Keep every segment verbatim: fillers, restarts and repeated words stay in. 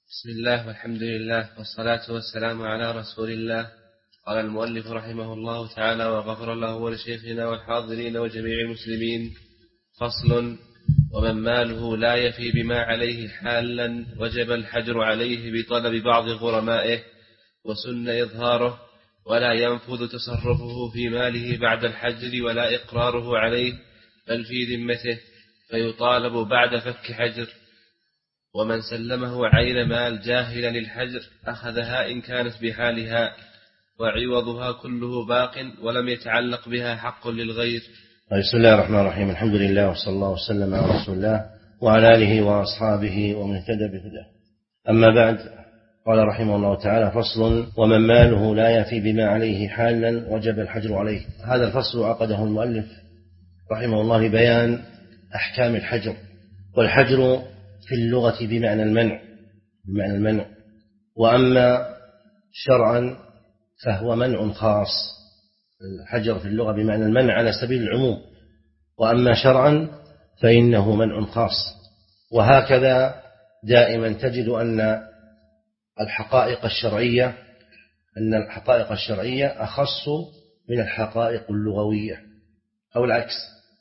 بسم الله والحمد لله والصلاة والسلام على رسول الله. قال المؤلف رحمه الله تعالى وغفر له ولشيخنا والحاضرين وجميع المسلمين. فصل: ومن ماله لا يفي بما عليه حالا وجب الحجر عليه بطلب بعض غرمائه، وسن إظهاره، ولا ينفذ تصرفه في ماله بعد الحجر ولا إقراره عليه بل في ذمته، فيطالب بعد فك حجر. ومن سلمه عين مال جاهلا للحجر أخذها إن كانت بحالها، وعوضها كله باق ولم يتعلق بها حق للغير. بسم الله الرحمن الرحيم. الحمد لله وصلى الله وسلم على رسول الله وعلى آله وأصحابه ومن اهتدى بهداه. أما بعد، قال رحمه الله تعالى: فصل: ومن ماله لا يفي بما عليه حالا وجب الحجر عليه. هذا الفصل عقده المؤلف رحمه الله لبيان أحكام الحجر. والحجر في اللغة بمعنى المنع بمعنى المنع وأما شرعا فهو منع خاص. الحجر في اللغة بمعنى المنع على سبيل العموم، وأما شرعا فإنه منع خاص. وهكذا دائما تجد أن الحقائق الشرعية أن الحقائق الشرعية أخص من الحقائق اللغوية، أو العكس.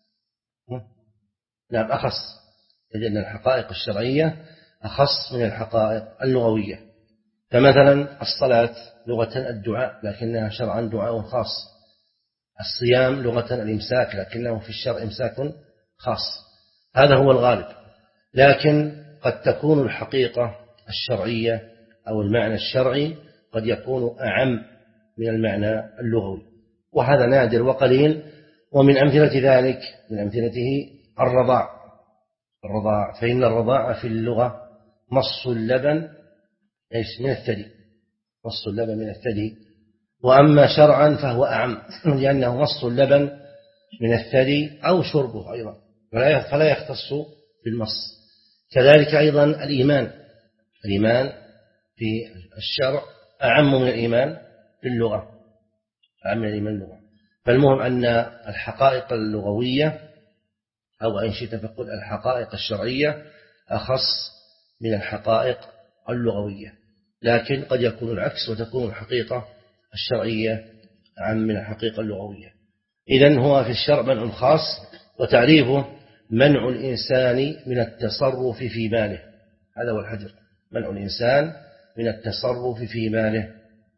نعم، أخص. تجد أن الحقائق الشرعية أخص من الحقائق اللغوية. فمثلا الصلاة لغة الدعاء، لكنها شرعا دعاء خاص. الصيام لغة الإمساك، لكنه في الشرع إمساك خاص. هذا هو الغالب، لكن قد تكون الحقيقة الشرعية أو المعنى الشرعي قد يكون أعم من المعنى اللغوي، وهذا نادر وقليل. ومن أمثلة ذلك من أمثلته الرضاع الرضاع فإن الرضاع في اللغة مص اللبن إيش من الثدي مص اللبن من الثدي. وأما شرعا فهو أعم، لأنه مص اللبن من الثدي أو شربه أيضا، فلا يختص بالمص. كذلك أيضا الإيمان الإيمان في الشرع أعم من الإيمان في اللغة أعم من الإيمان اللغة. فالمهم أن الحقائق اللغوية، أو إن شئت فقل الحقائق الشرعية، أخص من الحقائق اللغوية، لكن قد يكون العكس، وتكون الحقيقة الشرعية أعم من الحقيقة اللغوية. إذن هو في الشرع منع خاص، وتعريفه منع الإنسان من التصرف في ماله. هذا هو الحجر، منع الإنسان من التصرف في ماله.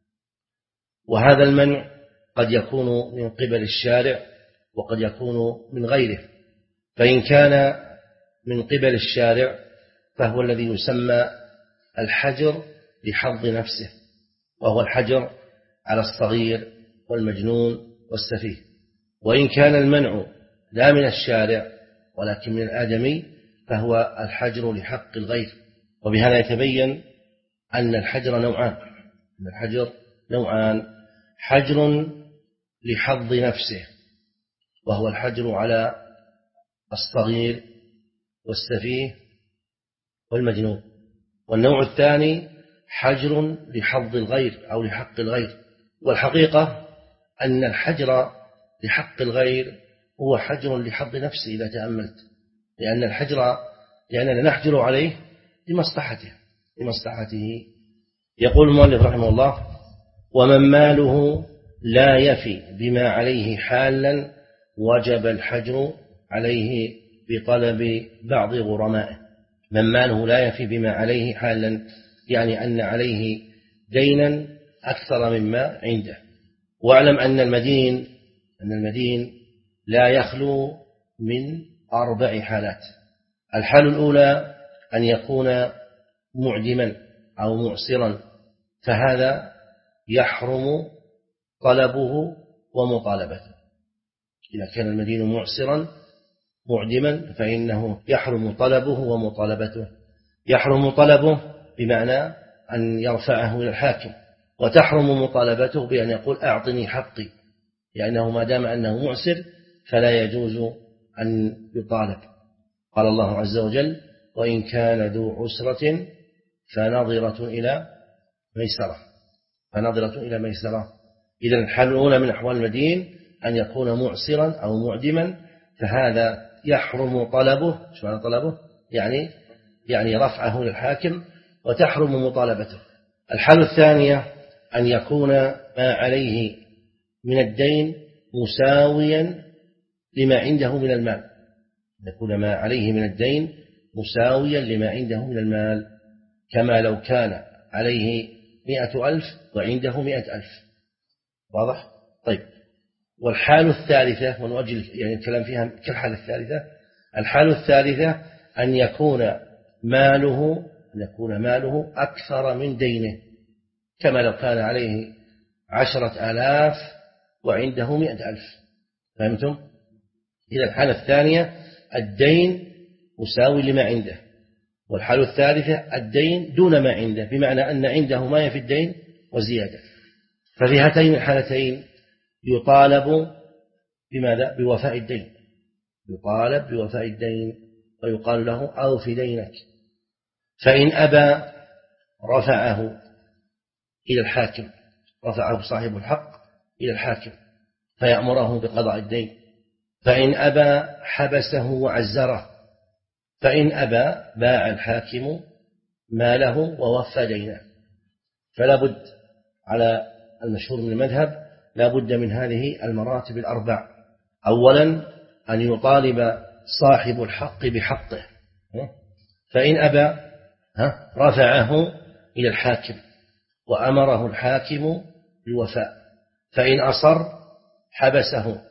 وهذا المنع قد يكون من قبل الشارع وقد يكون من غيره. فإن كان من قبل الشارع فهو الذي يسمى الحجر لحظ نفسه، وهو الحجر على الصغير والمجنون والسفيه. وإن كان المنع لا من الشارع ولكن من الآدمي فهو الحجر لحق الغير. وبهذا يتبين أن الحجر نوعان أن الحجر نوعان حجر لحظ نفسه، وهو الحجر على الصغير والسفيه والمجنون. والنوع الثاني حجر لحظ الغير أو لحق الغير. والحقيقة أن الحجر لحق الغير هو حجر لحظ نفسه إذا تأملت، لأن الحجر لأننا نحجر عليه لمصلحته لمصلحته يقول المؤلف رحمه الله: ومن ماله لا يفي بما عليه حالا وجب الحجر عليه بطلب بعض غرمائه. من ماله لا يفي بما عليه حالا، يعني أن عليه دينا أكثر مما عنده. واعلم أن المدين أن المدين لا يخلو من أربع حالات. الحالة الأولى أن يكون معدما أو معسرا، فهذا يحرم طلبه ومطالبته. إذا كان المدين معسرا معدما فإنه يحرم طلبه ومطالبته. يحرم طلبه بمعنى أن يرفعه إلى الحاكم، وتحرم مطالبته بأن يقول أعطني حقي، لأنه ما دام أنه معسر فلا يجوز أن يطالب. قال الله عز وجل: وإن كان ذو عسرة فنظرة إلى ميسرة فنظرة إلى ميسرة. إذن الحالة الأولى من أحوال المدين أن يكون معسرا أو معدما، فهذا يحرم طلبه. شو معنى طلبه؟ يعني يعني رفعه للحاكم وتحرم مطالبته. الحالة الثانية أن يكون ما عليه من الدين مساويا لما عنده من المال، يكون ما عليه من الدين مساويا لما عنده من المال، كما لو كان عليه مئة ألف وعنده مئة ألف. واضح؟ طيب، والحال الثالثة، ونؤجل يعني الكلام فيها كالحالة الثالثة، الحال الثالثة أن يكون ماله أن يكون ماله أكثر من دينه، كما لو كان عليه عشرة آلاف وعنده مئة ألف. فهمتم؟ إذا الحالة الثانية الدين مساوي لما عنده، والحالة الثالثة الدين دون ما عنده، بمعنى أن عنده ما يفي الدين وزيادة. ففي هاتين الحالتين يطالب بماذا؟ بوفاء الدين، يطالب بوفاء الدين ويقال له أوف دينك. فإن أبى رفعه إلى الحاكم، رفعه صاحب الحق إلى الحاكم فيأمره بقضاء الدين. فإن أبى حبسه وعزره. فإن أبى باع الحاكم ماله ووفى دينه. فلا بد على المشهور من المذهب لا بد من هذه المراتب الأربع. أولا أن يطالب صاحب الحق بحقه، فإن أبى رفعه إلى الحاكم وأمره الحاكم بالوفاء. فإن أصر حبسه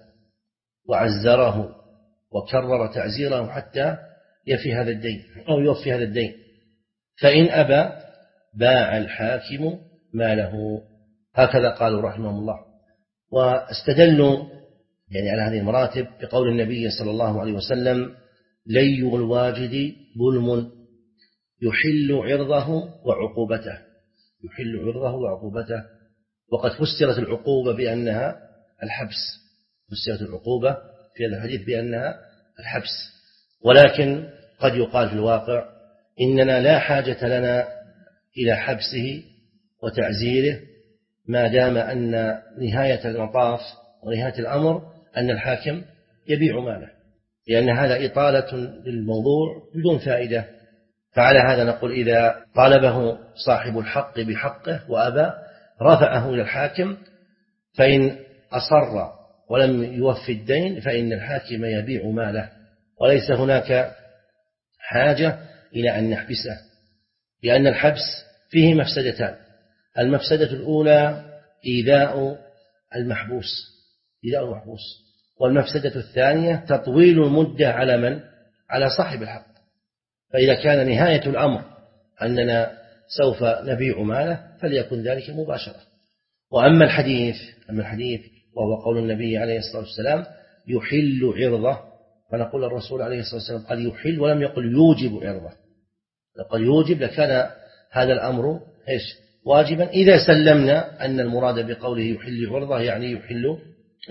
وعزره وكرر تعزيره حتى يفي هذا الدين أو يوفي هذا الدين. فإن أبى باع الحاكم ماله. هكذا قالوا رحمه الله، واستدلوا يعني على هذه المراتب بقول النبي صلى الله عليه وسلم: لي الواجد ظلم يحل عرضه وعقوبته، يحل عرضه وعقوبته. وقد فسرت العقوبة بأنها الحبس، فسرت العقوبة في هذا الحديث بأنها الحبس، ولكن قد يقال في الواقع إننا لا حاجة لنا إلى حبسه وتعزيره ما دام أن نهاية المطاف ونهاية الأمر أن الحاكم يبيع ماله، لأن هذا إطالة للموضوع بدون فائدة. فعلى هذا نقول إذا طالبه صاحب الحق بحقه وأبى رفعه إلى الحاكم، فإن أصر ولم يوفي الدين فإن الحاكم يبيع ماله، وليس هناك حاجة إلى أن نحبسه، لأن الحبس فيه مفسدتان. المفسدة الأولى إيذاء المحبوس، إيذاء المحبوس، والمفسدة الثانية تطويل المدة على من؟ على صاحب الحق. فإذا كان نهاية الأمر أننا سوف نبيع ماله فليكن ذلك مباشرة. وأما الحديث أما الحديث وهو قول النبي عليه الصلاة والسلام يحل عرضه، فنقول الرسول عليه الصلاة والسلام قال يحل ولم يقل يوجب عرضه، قال يوجب لكان هذا الأمر إيش؟ واجبا، إذا سلمنا أن المراد بقوله يحل عرضه يعني يحل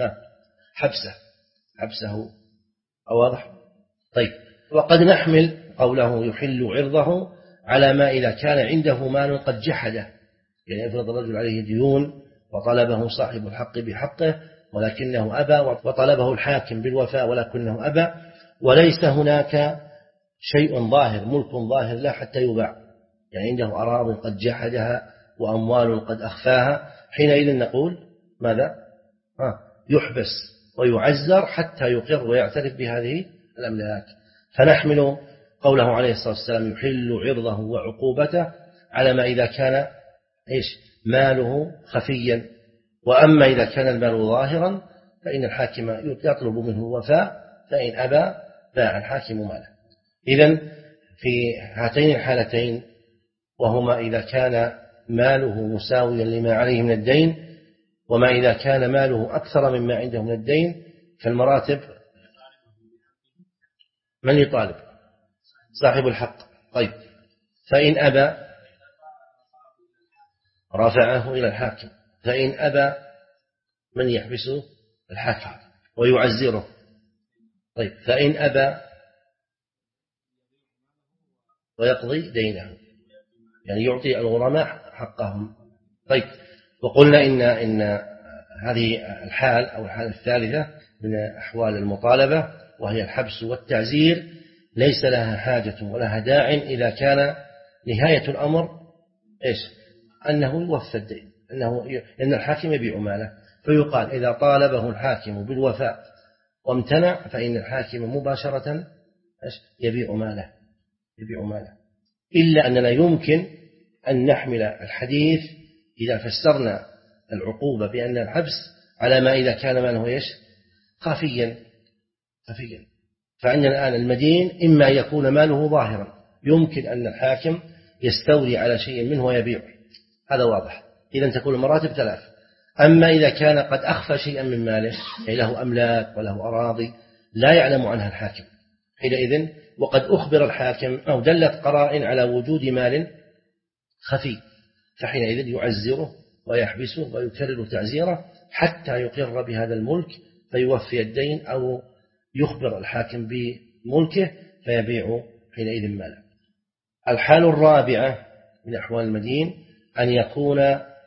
حبسه حبسه. واضح؟ طيب، وقد نحمل قوله يحل عرضه على ما إذا كان عنده مال قد جحده، يعني افرض الرجل عليه ديون وطلبه صاحب الحق بحقه ولكنه أبى، وطلبه الحاكم بالوفاء ولكنه أبى، وليس هناك شيء ظاهر ملك ظاهر لا حتى يباع، يعني عنده أراضي قد جحدها وأموال قد أخفاها، حينئذ نقول ماذا؟ آه يحبس ويعزر حتى يقر ويعترف بهذه الأملاك. فنحمل قوله عليه الصلاة والسلام يحل عرضه وعقوبته على ما إذا كان إيش؟ ماله خفيا. وأما إذا كان المال ظاهرا فإن الحاكم يطلب منه الوفاء، فإن أبى باع الحاكم ماله. إذن في هاتين الحالتين، وهما إذا كان ماله مساويا لما عليه من الدين، وما إذا كان ماله أكثر مما عنده من الدين، فالمراتب من يطالب؟ صاحب الحق. طيب، فإن أبى رفعه إلى الحاكم، فإن أبى من يحبسه؟ الحاكم ويعزره. طيب، فإن أبى ويقضي دينه، يعني يعطي الغرماء حقهم. طيب، وقلنا إن إن هذه الحال أو الحالة الثالثة من أحوال المطالبة وهي الحبس والتعزير ليس لها حاجة ولا داع إذا كان نهاية الأمر إيش؟ أنه يوفى الدين، أنه لأن الحاكم يبيع ماله، فيقال إذا طالبه الحاكم بالوفاء وامتنع فإن الحاكم مباشرة يبيع ماله يبيع ماله إلا أننا يمكن أن نحمل الحديث إذا فسرنا العقوبة بأن الحبس على ما إذا كان ماله إيش؟ خفيا خفيا فعندنا الآن المدين إما يكون ماله ظاهرا يمكن أن الحاكم يستولي على شيء منه ويبيعه، هذا واضح، إذا تكون المراتب ثلاث. أما إذا كان قد أخفى شيئا من ماله أي له أملاك وله أراضي لا يعلم عنها الحاكم حينئذ، وقد أخبر الحاكم أو دلت قرائن على وجود مال خفي، فحينئذ يعزره ويحبسه ويكرر تعزيره حتى يقر بهذا الملك فيوفي الدين أو يخبر الحاكم بملكه فيبيع حينئذ ماله. الحال الرابعة من أحوال المدين أن يكون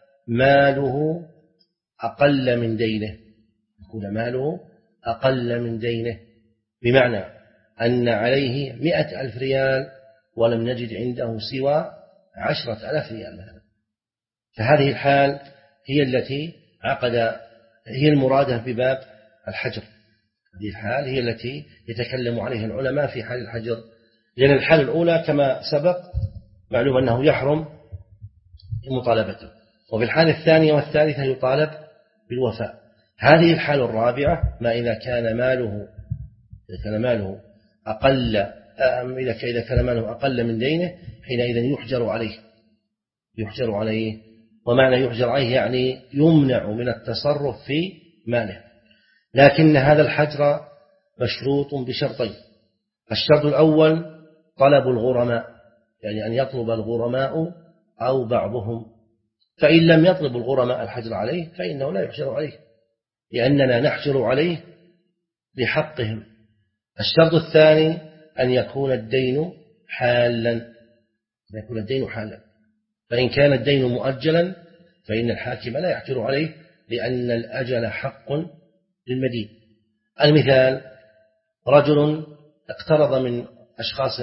ماله أقل من دينه يكون ماله أقل من دينه بمعنى أن عليه مئة ألف ريال ولم نجد عنده سوى عشرة ألاف ريال مثلا، فهذه الحال هي التي عقد هي المرادة بباب الحجر. هذه الحال هي التي يتكلم عليها العلماء في حال الحجر، لأن الحال الأولى كما سبق معلوم أنه يحرم مطالبته، وفي الحال الثانية والثالثة يطالب بالوفاء. هذه الحال الرابعة ما إذا كان ماله إذا كان ماله أقل إذا كان ماله أقل من دينه حينئذ يحجر عليه يحجر عليه ومعنى يحجر عليه يعني يمنع من التصرف في ماله، لكن هذا الحجر مشروط بشرطين. الشرط الأول طلب الغرماء، يعني أن يطلب الغرماء أو بعضهم، فإن لم يطلب الغرماء الحجر عليه فإنه لا يحجر عليه لأننا نحجر عليه بحقهم. الشرط الثاني أن يكون الدين حالا أن يكون الدين حالا فإن كان الدين مؤجلا فإن الحاكم لا يحجر عليه لأن الأجل حق للمدين. المثال رجل اقترض من أشخاص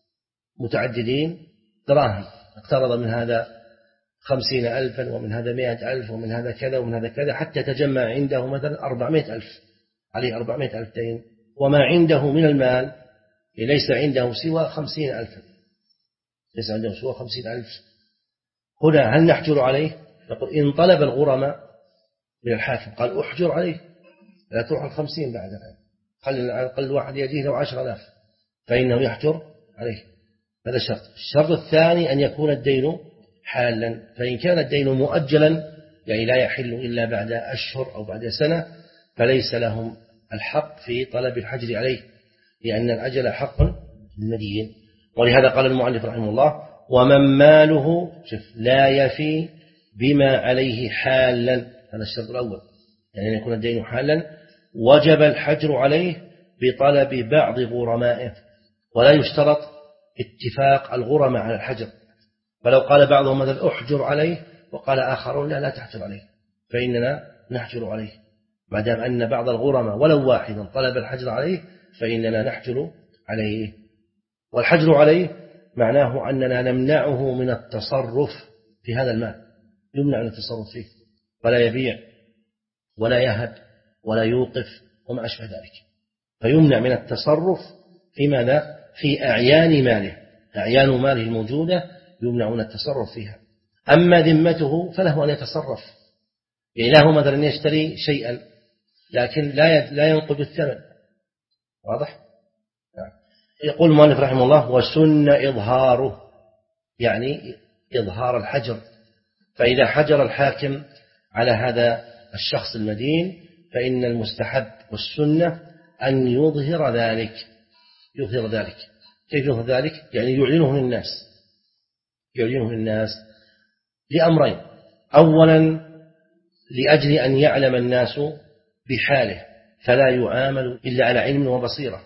متعددين دراهم، اقترض من هذا خمسين ألفا ومن هذا مئة ألف ومن هذا كذا ومن هذا كذا حتى تجمع عنده مثلا أربعمائة ألف، عليه أربعمائة ألف دين، وما عنده من المال ليس عنده سوى خمسين ألفا ليس عنده سوى خمسين ألف. هنا هل نحجر عليه؟ نقول إن طلب الغرماء من الحاكم قال أحجر عليه لا تروح الخمسين بعد الآن، خلي على الأقل واحد يجيه له عشر آلاف فإنه يحجر عليه. هذا شرط. الشرط الثاني أن يكون الدين حالا، فإن كان الدين مؤجلا يعني لا يحل إلا بعد أشهر أو بعد سنة فليس لهم الحق في طلب الحجر عليه لأن الأجل حق للمدين. ولهذا قال المؤلف رحمه الله ومن ماله لا يفي بما عليه حالا، هذا الشرط الأول يعني أن يكون الدين حالا وجب الحجر عليه بطلب بعض غرمائه، ولا يشترط اتفاق الغرماء على الحجر، فلو قال بعضهم مثلا أحجر عليه وقال آخرون لا لا تحجر عليه فإننا نحجر عليه، ما دام أن بعض الغرماء ولو واحدا طلب الحجر عليه فإننا نحجر عليه. والحجر عليه معناه أننا نمنعه من التصرف في هذا المال، يمنع من التصرف فيه، ولا يبيع ولا يهب ولا يوقف وما أشبه ذلك، فيمنع من التصرف في ماذا؟ في أعيان ماله، أعيان ماله الموجودة يمنع من التصرف فيها. أما ذمته فله أن يتصرف، يعني له مثلا يشتري شيئا لكن لا لا ينقض الثمن، واضح؟ يقول المؤلف رحمه الله وسن إظهاره، يعني إظهار الحجر، فإذا حجر الحاكم على هذا الشخص المدين فإن المستحب والسنة أن يظهر ذلك يظهر ذلك كيف يظهر ذلك؟ يعني يعلنه للناس يعلنه للناس لأمرين: أولا لأجل أن يعلم الناس بحاله فلا يعامل إلا على علم وبصيرة،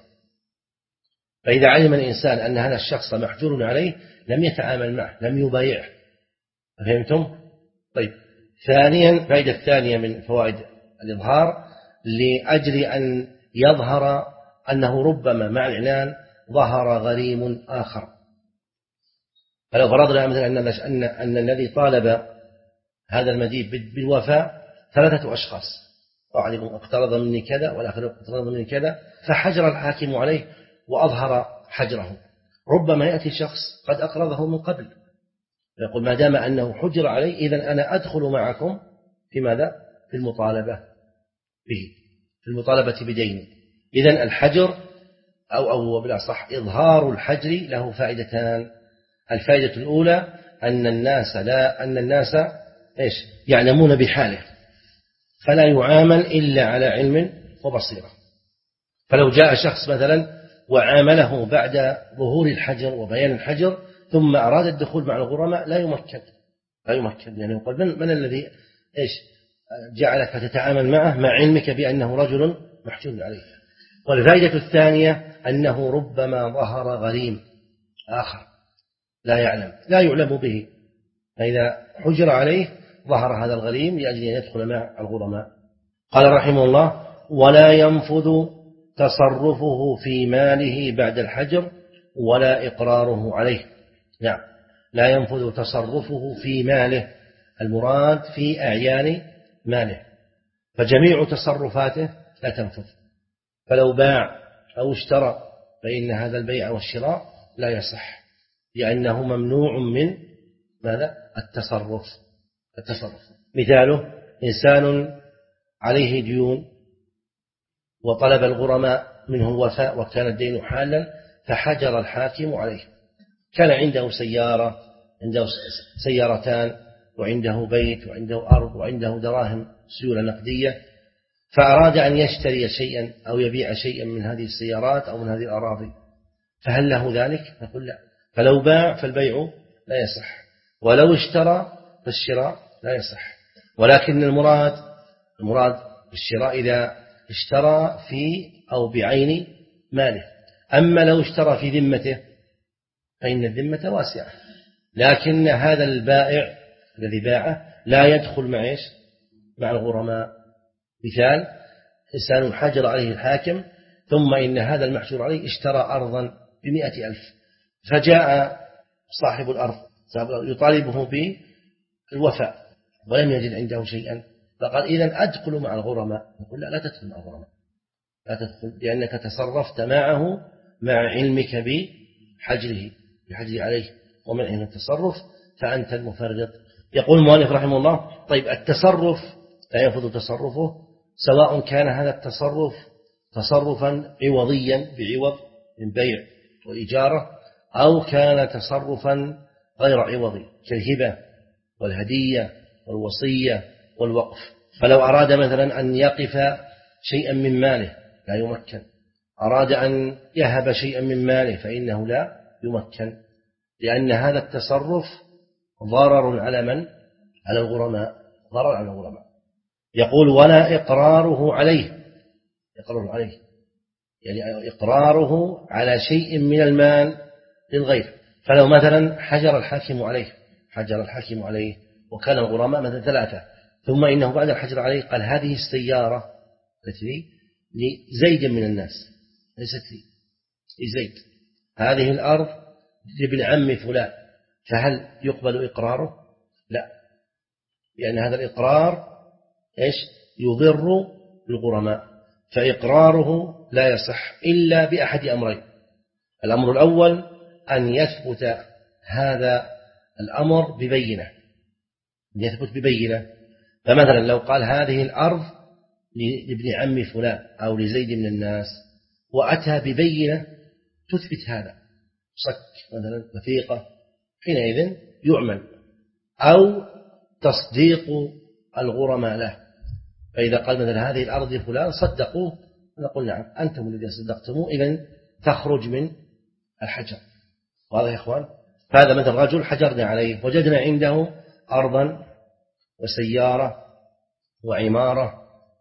فإذا علم الإنسان أن هذا الشخص محجور عليه لم يتعامل معه لم يبايعه، فهمتم؟ طيب. ثانيا فائدة الثانية من فوائد الإظهار لأجل أن يظهر أنه ربما مع الإعلان ظهر غريم آخر فلو فرضنا مثلا أن, أن, أن الذي طالب هذا المدين بالوفاء ثلاثة أشخاص، واحد اقترض مني كذا والآخر اقترض مني كذا، فحجر الحاكم عليه وأظهر حجره، ربما يأتي شخص قد أقرضه من قبل يقول ما دام أنه حجر عليه إذن أنا أدخل معكم في ماذا؟ في المطالبة به، في المطالبة بدين. إذن الحجر أو أو بالأصح إظهار الحجر له فائدتان. الفائدة الأولى أن الناس لا أن الناس إيش يعلمون بحاله فلا يعامل إلا على علم وبصيرة. فلو جاء شخص مثلا وعامله بعد ظهور الحجر وبيان الحجر ثم أراد الدخول مع الغرماء لا يمكن لا يمكن يعني يقول من, من الذي إيش جعلك تتعامل معه مع علمك بأنه رجل محجور عليه. والفائدة الثانية أنه ربما ظهر غريم آخر لا يعلم لا يعلم به، فإذا حجر عليه ظهر هذا الغريم لأجل أن يدخل مع الغرماء. قال رحمه الله ولا ينفذ تصرفه في ماله بعد الحجر ولا إقراره عليه. نعم لا ينفذ تصرفه في ماله، المراد في أعيان ماله، فجميع تصرفاته لا تنفذ. فلو باع أو اشترى فإن هذا البيع والشراء لا يصح لأنه ممنوع من ماذا؟ التصرف. التصرف مثاله إنسان عليه ديون وطلب الغرماء منه الوفاء وكان الدين حالا فحجر الحاكم عليه. كان عنده سيارة عنده سيارتان وعنده بيت وعنده أرض وعنده دراهم سيولة نقدية، فأراد أن يشتري شيئا أو يبيع شيئا من هذه السيارات أو من هذه الأراضي، فهل له ذلك؟ نقول لا. فلو باع فالبيع لا يصح، ولو اشترى فالشراء لا يصح. ولكن المراد المراد بالشراء إذا اشترى في أو بعين ماله. أما لو اشترى في ذمته فإن الذمة واسعة، لكن هذا البائع الذي باعه لا يدخل مع إيش؟ مع الغرماء. مثال إنسان حجر عليه الحاكم ثم إن هذا المحجور عليه اشترى أرضا بمئة ألف، فجاء صاحب الأرض يطالبه بالوفاء ولم يجد عنده شيئا، فقال إذن أدخل مع الغرماء. نقول لا لا تدخل مع الغرماء، لا تدخل لأنك تصرفت معه مع علمك بحجره بحجر عليه ومنعه من التصرف، فأنت المفرط. يقول المؤلف رحمه الله طيب التصرف لا ينفذ تصرفه سواء كان هذا التصرف تصرفا عوضيا بعوض من بيع وإجارة أو كان تصرفا غير عوضي كالهبة والهدية والوصية والوقف. فلو أراد مثلا أن يقف شيئا من ماله لا يمكن، أراد أن يهب شيئا من ماله فإنه لا يمكن، لأن هذا التصرف ضرر على من؟ على الغرماء، ضرر على الغرماء. يقول ولا إقراره عليه، إقراره عليه يعني إقراره على شيء من المال للغير. فلو مثلا حجر الحاكم عليه حجر الحاكم عليه وكان الغرماء مثلا ثلاثة، ثم إنه بعد الحجر عليه قال هذه السيارة التي لي لزيد من الناس ليست لي لزيد، هذه الأرض لابن عم فلان، فهل يقبل إقراره؟ لا، لأن هذا الإقرار إيش يضر الغرماء، فإقراره لا يصح إلا بأحد أمرين. الأمر الأول أن يثبت هذا الأمر ببينة، يثبت ببينة. فمثلا لو قال هذه الأرض لابن عم فلان أو لزيد من الناس وأتى ببينة تثبت هذا صك مثلا وثيقة، حينئذ يعمل. أو تصديق الغرماء له، فإذا قال مثلا هذه الأرض لفلان صدقوه نقول نعم أنتم الذين صدقتموه، إذن تخرج من الحجر. واضح يا إخوان؟ فهذا مثل رجل حجرنا عليه وجدنا عنده أرضا وسيارة وعمارة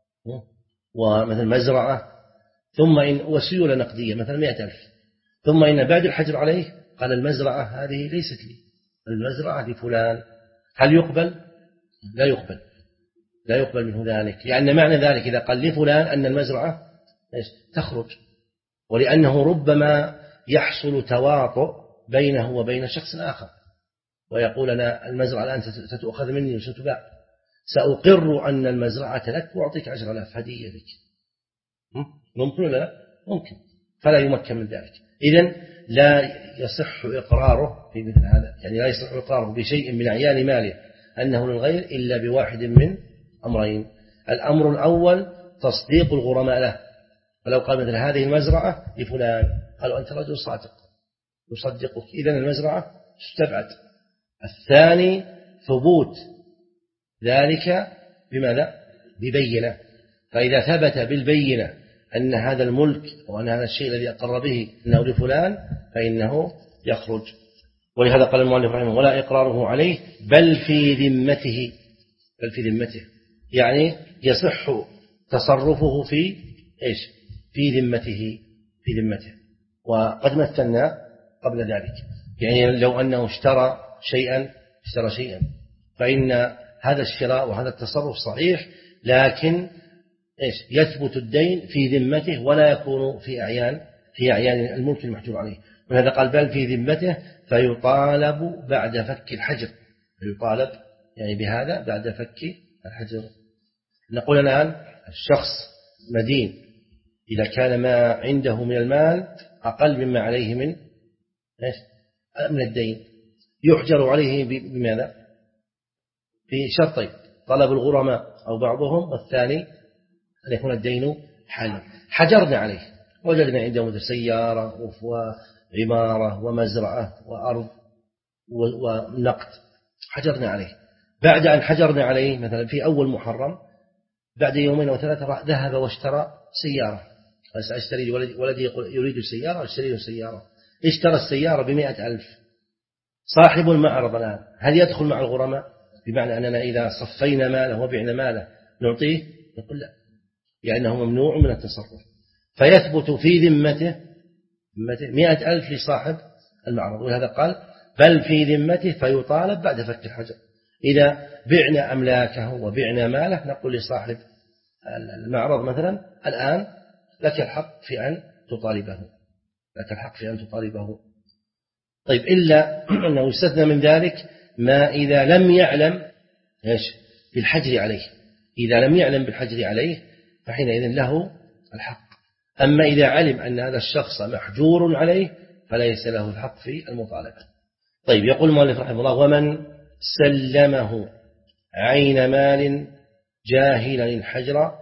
ومثل مزرعة ثم إن وسيولة نقدية مثلا مئة ألف، ثم إن بعد الحجر عليه قال المزرعة هذه ليست لي، المزرعة لفلان، هل يقبل؟ لا يقبل، لا يقبل منه ذلك، لأن معنى ذلك إذا قال لفلان أن المزرعة تخرج، ولأنه ربما يحصل تواطؤ بينه وبين شخص آخر، ويقول أنا المزرعة الآن ستؤخذ مني وستباع، سأقر أن المزرعة لك وأعطيك عشر آلاف هدية لك. ممكن ولا لا؟ ممكن، فلا يمكن من ذلك. إذن لا يصح إقراره في مثل هذا، يعني لا يصح إقراره بشيء من أعيان ماله أنه للغير إلا بواحد من أمرين. الأمر الأول تصديق الغرماء له، ولو قال مثل هذه المزرعة لفلان، قالوا أنت رجل صادق يصدقك، إذن المزرعة تستبعد. الثاني ثبوت ذلك بماذا؟ ببينة، فإذا ثبت بالبينة أن هذا الملك وأن هذا الشيء الذي أقر به أنه لفلان فإنه يخرج. ولهذا قال المؤلف رحمه ولا إقراره عليه بل في ذمته، بل في ذمته يعني يصح تصرفه في إيش؟ في ذمته، في ذمته. وقد مثلنا قبل ذلك، يعني لو أنه اشترى شيئا اشترى شيئا فإن هذا الشراء وهذا التصرف صحيح، لكن إيش؟ يثبت الدين في ذمته ولا يكون في أعيان في أعيان الملك المحجور عليه. ولهذا قال بل في ذمته فيطالب بعد فك الحجر، فيطالب يعني بهذا بعد فك الحجر. نقول الآن الشخص مدين إذا كان ما عنده من المال أقل مما عليه من إيش؟ من الدين، يحجر عليه بماذا؟ بشرطين: طلب الغرماء أو بعضهم، والثاني أن يكون الدين حالا. حجرنا عليه، وجدنا عنده مثل سيارة وعمارة ومزرعة وأرض ونقد، حجرنا عليه. بعد أن حجرنا عليه مثلا في أول محرم، بعد يومين أو ثلاثة ذهب واشترى سيارة، سأشتري ولدي يريد السيارة، اشتري السيارة، اشترى السيارة بمئة ألف. صاحب المعرض الآن هل يدخل مع الغرماء؟ بمعنى أننا إذا صفينا ماله وبعنا ماله نعطيه؟ يقول لا، لأنه ممنوع من التصرف. فيثبت في ذمته مئة ألف لصاحب المعرض، ولهذا قال بل في ذمته فيطالب بعد فك الحجر. إذا بعنا أملاكه وبعنا ماله نقول لصاحب المعرض مثلا الآن لك الحق في أن تطالبه، لك الحق في أن تطالبه. طيب إلا أنه يستثنى من ذلك ما إذا لم يعلم إيش بالحجر عليه، إذا لم يعلم بالحجر عليه فحينئذ له الحق. أما إذا علم أن هذا الشخص محجور عليه فليس له الحق في المطالبة. طيب يقول المؤلف رحمه الله ومن سلمه عين مال جاهلا الحجر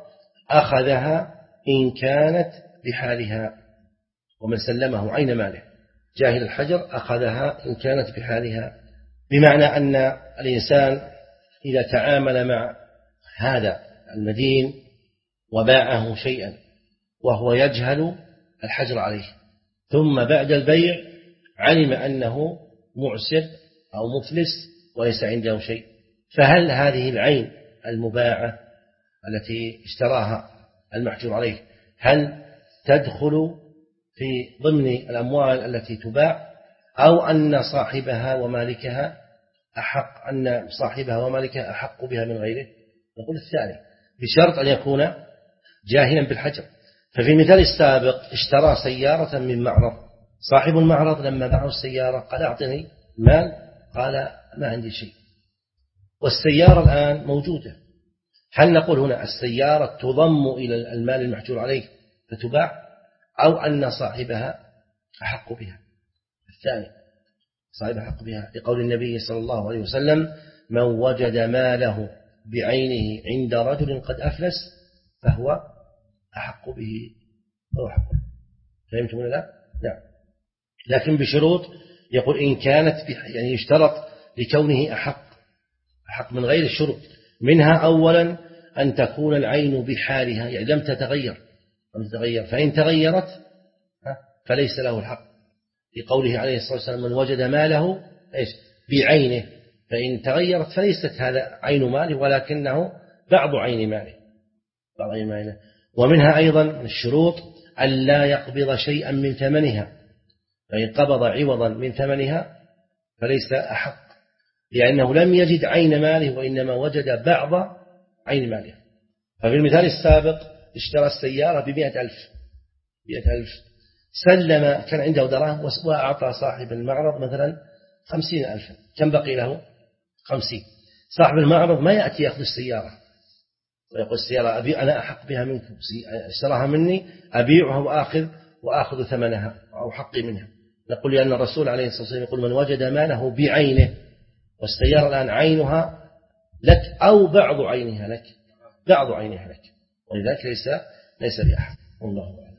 أخذها إن كانت بحالها. ومن سلمه عين ماله جاهل الحجر أخذها إن كانت بحالها، بمعنى أن الإنسان إذا تعامل مع هذا المدين وباعه شيئا وهو يجهل الحجر عليه، ثم بعد البيع علم أنه معسر أو مفلس وليس عنده شيء، فهل هذه العين المباعة التي اشتراها المحجور عليه هل تدخل في ضمن الأموال التي تباع، أو أن صاحبها ومالكها أحق أن صاحبها ومالكها أحق بها من غيره؟ نقول الثاني، بشرط أن يكون جاهلا بالحجر. ففي المثال السابق اشترى سيارة من معرض، صاحب المعرض لما باعه السيارة قال أعطني مال، قال ما عندي شيء، والسيارة الآن موجودة. هل نقول هنا السيارة تضم إلى المال المحجور عليه فتباع، أو أن صاحبها أحق بها؟ الثاني، صاحبها أحق بها، لقول النبي صلى الله عليه وسلم من وجد ماله بعينه عند رجل قد أفلس فهو أحق به، فهو أحق. فهمتم ولا لا؟ نعم. لكن بشروط، يقول إن كانت يعني يشترط لكونه أحق أحق من غير الشروط، منها أولا أن تكون العين بحالها، يعني لم تتغير لم تتغير فإن تغيرت فليس له الحق، لقوله عليه الصلاة والسلام من وجد ماله إيش بعينه، فإن تغيرت فليست هذا عين ماله ولكنه بعض عين ماله بعض عين ماله. ومنها أيضا من الشروط ألا يقبض شيئا من ثمنها، فإن قبض عوضا من ثمنها فليس أحق، لأنه لم يجد عين ماله وإنما وجد بعض عين ماله. ففي المثال السابق اشترى السيارة بمئة ألف مئة ألف، سلم كان عنده دراهم وأعطى صاحب المعرض مثلا خمسين ألفا. كم بقي له؟ خمسين. صاحب المعرض ما يأتي يأخذ السيارة ويقول السيارة أبي أنا أحق بها منكم، اشتراها مني أبيعها وآخذ وآخذ ثمنها أو حقي منها. نقول لأن الرسول عليه الصلاة والسلام يقول من وجد ماله بعينه، والسيارة الآن عينها لك أو بعض عينها لك، بعض عينها لك، ولذلك ليس ليس لأحد. والله أعلم.